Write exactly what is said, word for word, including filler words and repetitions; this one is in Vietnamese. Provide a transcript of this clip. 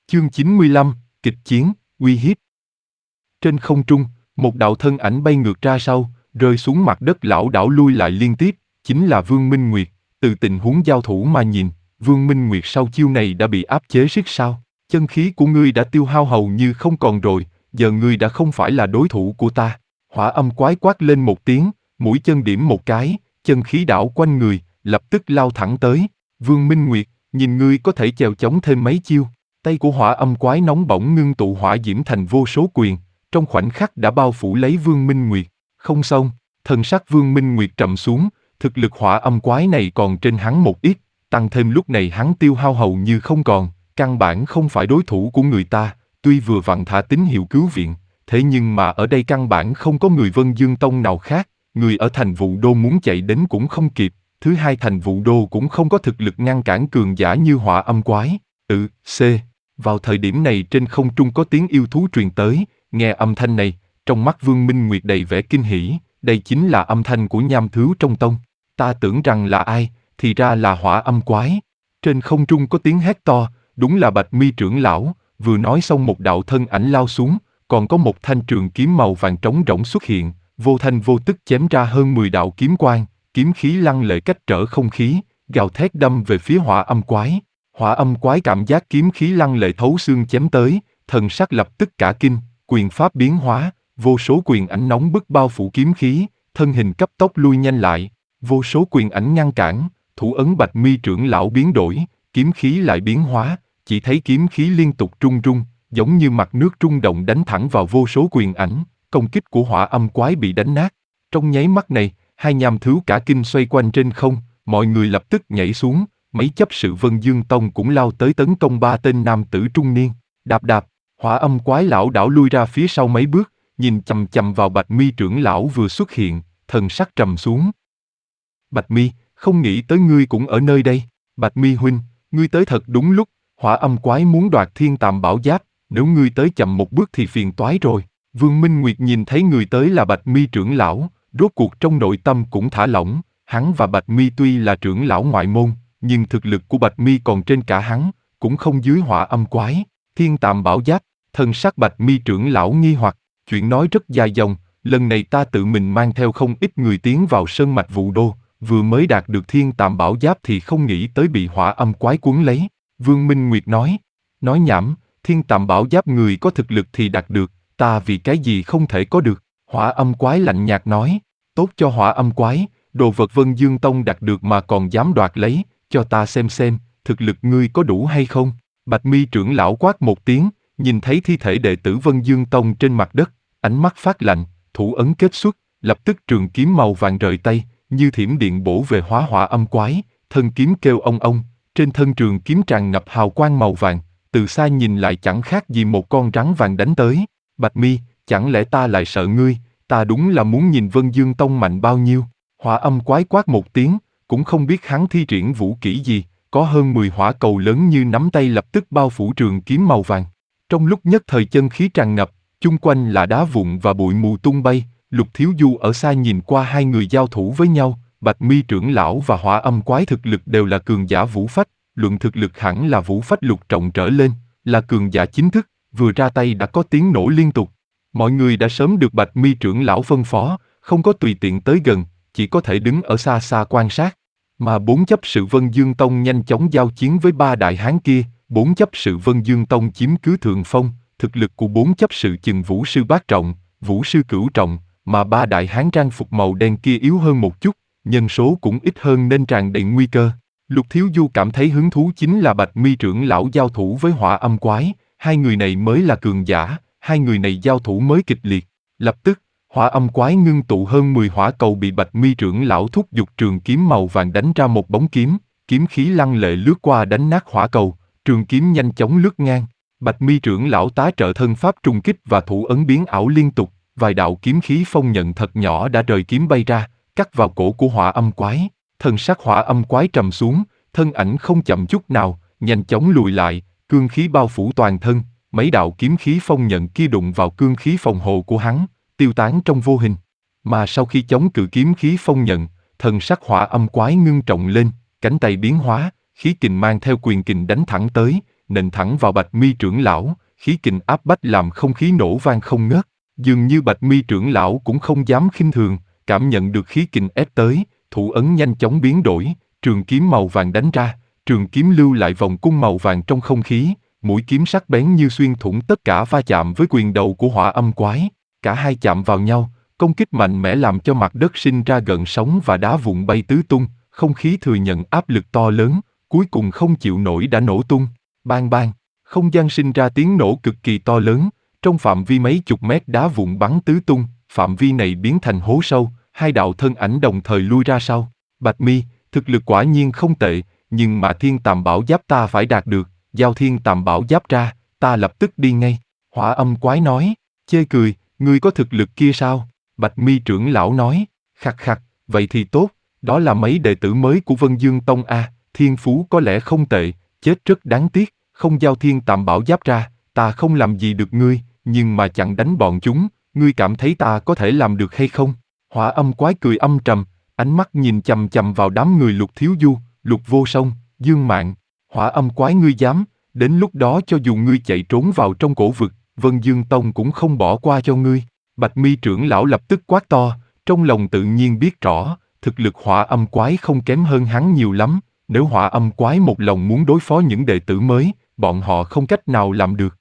Chương chín mươi lăm, kịch chiến, uy hiếp. Trên không trung, một đạo thân ảnh bay ngược ra sau, rơi xuống mặt đất lảo đảo lui lại liên tiếp, chính là Vương Minh Nguyệt. Từ tình huống giao thủ mà nhìn, Vương Minh Nguyệt sau chiêu này đã bị áp chế siết sao. Chân khí của ngươi đã tiêu hao hầu như không còn rồi, giờ ngươi đã không phải là đối thủ của ta. Hỏa âm quái quát lên một tiếng, mũi chân điểm một cái, chân khí đảo quanh người, lập tức lao thẳng tới. Vương Minh Nguyệt, nhìn ngươi có thể chèo chống thêm mấy chiêu. Tay của hỏa âm quái nóng bỏng ngưng tụ hỏa diễm thành vô số quyền, trong khoảnh khắc đã bao phủ lấy Vương Minh Nguyệt. Không xong, thần sắc Vương Minh Nguyệt trầm xuống, thực lực hỏa âm quái này còn trên hắn một ít, tăng thêm lúc này hắn tiêu hao hầu như không còn, căn bản không phải đối thủ của người ta, tuy vừa vặn thả tín hiệu cứu viện, thế nhưng mà ở đây căn bản không có người Vân Dương Tông nào khác, người ở thành Vũ Đô muốn chạy đến cũng không kịp, thứ hai thành Vũ Đô cũng không có thực lực ngăn cản cường giả như hỏa âm quái. Ừ, C. Vào thời điểm này trên không trung có tiếng yêu thú truyền tới, nghe âm thanh này, trong mắt Vương Minh Nguyệt đầy vẻ kinh hỉ, đây chính là âm thanh của nham thứu trong tông. Ta tưởng rằng là ai, thì ra là hỏa âm quái. Trên không trung có tiếng hét to, đúng là Bạch Mi trưởng lão, vừa nói xong một đạo thân ảnh lao xuống, còn có một thanh trường kiếm màu vàng trống rỗng xuất hiện, vô thanh vô tức chém ra hơn mười đạo kiếm quang, kiếm khí lăng lệ cách trở không khí, gào thét đâm về phía hỏa âm quái. Hỏa âm quái cảm giác kiếm khí lăng lệ thấu xương chém tới, thần sắc lập tức cả kinh, quyền pháp biến hóa, vô số quyền ảnh nóng bức bao phủ kiếm khí, thân hình cấp tốc lui nhanh lại, vô số quyền ảnh ngăn cản, thủ ấn Bạch Mi trưởng lão biến đổi, kiếm khí lại biến hóa, chỉ thấy kiếm khí liên tục rung rung, giống như mặt nước rung động đánh thẳng vào vô số quyền ảnh, công kích của hỏa âm quái bị đánh nát. Trong nháy mắt này, hai nham thứu cả kinh xoay quanh trên không, mọi người lập tức nhảy xuống, mấy chấp sự Vân Dương Tông cũng lao tới tấn công ba tên nam tử trung niên. Đạp đạp, hỏa âm quái lão đảo lui ra phía sau mấy bước, nhìn chằm chằm vào Bạch Mi trưởng lão vừa xuất hiện, thần sắc trầm xuống. Bạch Mi, không nghĩ tới ngươi cũng ở nơi đây. Bạch Mi huynh, ngươi tới thật đúng lúc, hỏa âm quái muốn đoạt thiên tàm bảo giáp, nếu ngươi tới chậm một bước thì phiền toái rồi. Vương Minh Nguyệt nhìn thấy người tới là Bạch Mi trưởng lão, rốt cuộc trong nội tâm cũng thả lỏng, hắn và Bạch Mi tuy là trưởng lão ngoại môn, nhưng thực lực của Bạch Mi còn trên cả hắn, cũng không dưới hỏa âm quái. Thiên tàm bảo giáp, thần sắc Bạch Mi trưởng lão nghi hoặc, chuyện nói rất dài dòng, lần này ta tự mình mang theo không ít người tiến vào sơn mạch Vũ Đô, vừa mới đạt được thiên tàm bảo giáp thì không nghĩ tới bị hỏa âm quái cuốn lấy. Vương Minh Nguyệt nói, nói nhảm, thiên tàm bảo giáp người có thực lực thì đạt được, ta vì cái gì không thể có được. Hỏa âm quái lạnh nhạt nói, tốt cho hỏa âm quái, đồ vật Vân Dương Tông đạt được mà còn dám đoạt lấy, cho ta xem xem, thực lực ngươi có đủ hay không. Bạch Mi trưởng lão quát một tiếng, nhìn thấy thi thể đệ tử Vân Dương Tông trên mặt đất, ánh mắt phát lạnh, thủ ấn kết xuất, lập tức trường kiếm màu vàng rời tay, như thiểm điện bổ về hóa hỏa âm quái, thân kiếm kêu ong ong, trên thân trường kiếm tràn ngập hào quang màu vàng, từ xa nhìn lại chẳng khác gì một con rắn vàng đánh tới. Bạch Mi, chẳng lẽ ta lại sợ ngươi, ta đúng là muốn nhìn Vân Dương Tông mạnh bao nhiêu. Hỏa âm quái quát một tiếng, cũng không biết hắn thi triển vũ kỹ gì, có hơn mười hỏa cầu lớn như nắm tay lập tức bao phủ trường kiếm màu vàng. Trong lúc nhất thời chân khí tràn ngập, chung quanh là đá vụn và bụi mù tung bay. Lục Thiếu Du ở xa nhìn qua hai người giao thủ với nhau, Bạch Mi trưởng lão và hỏa âm quái thực lực đều là cường giả vũ phách, luận thực lực hẳn là vũ phách lục trọng trở lên, là cường giả chính thức, vừa ra tay đã có tiếng nổ liên tục. Mọi người đã sớm được Bạch Mi trưởng lão phân phó, không có tùy tiện tới gần, chỉ có thể đứng ở xa xa quan sát. Mà bốn chấp sự Vân Dương Tông nhanh chóng giao chiến với ba đại hán kia, bốn chấp sự Vân Dương Tông chiếm cứ thượng phong, thực lực của bốn chấp sự chừng vũ sư bát trọng, vũ sư cửu trọng, mà ba đại hán trang phục màu đen kia yếu hơn một chút, nhân số cũng ít hơn nên tràn đầy nguy cơ. Lục Thiếu Du cảm thấy hứng thú chính là Bạch Mi trưởng lão giao thủ với hỏa âm quái, hai người này mới là cường giả, hai người này giao thủ mới kịch liệt. Lập tức, hỏa âm quái ngưng tụ hơn mười hỏa cầu bị Bạch Mi trưởng lão thúc giục trường kiếm màu vàng đánh ra một bóng kiếm, kiếm khí lăng lệ lướt qua đánh nát hỏa cầu, trường kiếm nhanh chóng lướt ngang. Bạch Mi trưởng lão tá trợ thân pháp trùng kích và thủ ấn biến ảo liên tục, vài đạo kiếm khí phong nhận thật nhỏ đã rời kiếm bay ra, cắt vào cổ của hỏa âm quái. Thân sắc hỏa âm quái trầm xuống, thân ảnh không chậm chút nào, nhanh chóng lùi lại, cương khí bao phủ toàn thân, mấy đạo kiếm khí phong nhận kia đụng vào cương khí phòng hộ của hắn, tiêu tán trong vô hình. Mà sau khi chống cự kiếm khí phong nhận, thần sắc hỏa âm quái ngưng trọng lên, cánh tay biến hóa, khí kình mang theo quyền kình đánh thẳng tới, nện thẳng vào Bạch Mi trưởng lão, khí kình áp bách làm không khí nổ vang không ngớt. Dường như Bạch Mi trưởng lão cũng không dám khinh thường, cảm nhận được khí kình ép tới, thủ ấn nhanh chóng biến đổi, trường kiếm màu vàng đánh ra, trường kiếm lưu lại vòng cung màu vàng trong không khí, mũi kiếm sắc bén như xuyên thủng tất cả va chạm với quyền đầu của Hỏa Âm Quái. Cả hai chạm vào nhau, công kích mạnh mẽ làm cho mặt đất sinh ra gợn sóng và đá vụn bay tứ tung, không khí thừa nhận áp lực to lớn, cuối cùng không chịu nổi đã nổ tung. Bang bang, không gian sinh ra tiếng nổ cực kỳ to lớn, trong phạm vi mấy chục mét đá vụn bắn tứ tung, phạm vi này biến thành hố sâu, hai đạo thân ảnh đồng thời lui ra sau. Bạch Mi, thực lực quả nhiên không tệ, nhưng mà Thiên Tàm Bảo Giáp ta phải đạt được, giao Thiên Tàm Bảo Giáp ra, ta lập tức đi ngay. Hỏa Âm Quái nói, chê cười, ngươi có thực lực kia sao? Bạch Mi trưởng lão nói, khặt khặt, vậy thì tốt, đó là mấy đệ tử mới của Vân Dương Tông a, thiên phú có lẽ không tệ, chết rất đáng tiếc, không giao Thiên Tàm Bảo Giáp ra, ta không làm gì được ngươi, nhưng mà chặn đánh bọn chúng, ngươi cảm thấy ta có thể làm được hay không? Hỏa Âm Quái cười âm trầm, ánh mắt nhìn chằm chằm vào đám người Lục Thiếu Du, Lục Vô Song, Dương Mạn. Hỏa Âm Quái ngươi dám, đến lúc đó cho dù ngươi chạy trốn vào trong cổ vực, Vân Dương Tông cũng không bỏ qua cho ngươi. Bạch Mi trưởng lão lập tức quát to, trong lòng tự nhiên biết rõ, thực lực Hỏa Âm Quái không kém hơn hắn nhiều lắm, nếu Hỏa Âm Quái một lòng muốn đối phó những đệ tử mới, bọn họ không cách nào làm được.